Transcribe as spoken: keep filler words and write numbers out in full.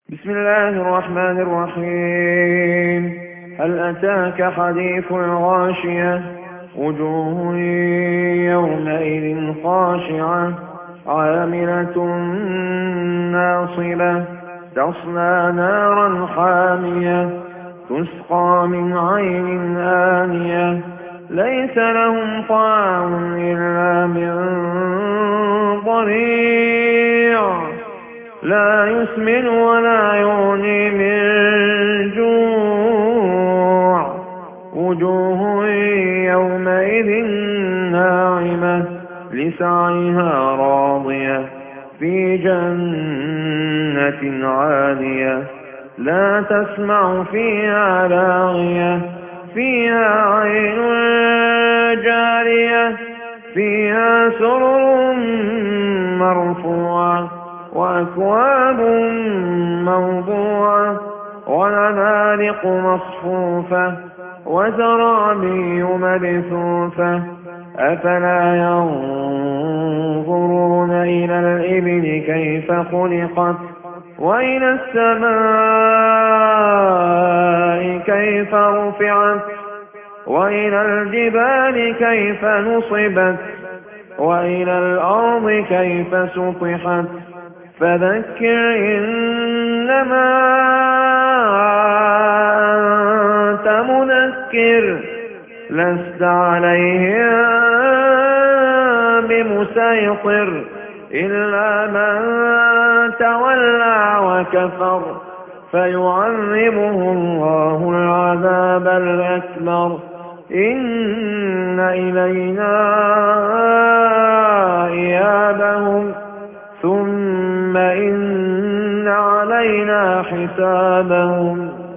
بسم الله الرحمن الرحيم. هل أتاك حديث الغاشية؟ وجوه يومئذ خاشعة عاملة ناصبة تصلى نارا حامية تسقى من عين آنية ليس لهم طعام إلا من ضريع لا يسمن ولا يغني من جوع وجوه يومئذ ناعمة لسعيها راضية في جنة عالية لا تسمع فيها لاغية فيها عين جارية فيها سرر مرفوعة وأكواب موضوعة ونمارق مصفوفة وزرابي مبثوثة أفلا ينظرون إلى الإبل كيف خلقت وإلى السماء كيف رفعت وإلى الجبال كيف نصبت وإلى الأرض كيف سطحت فذكر إنما أنت مذكر لست عليهم بمسيطر إلا من تولى وكفر فيعذبه الله العذاب الأكبر إن إلينا إيابهم ثم إن علينا حسابهم.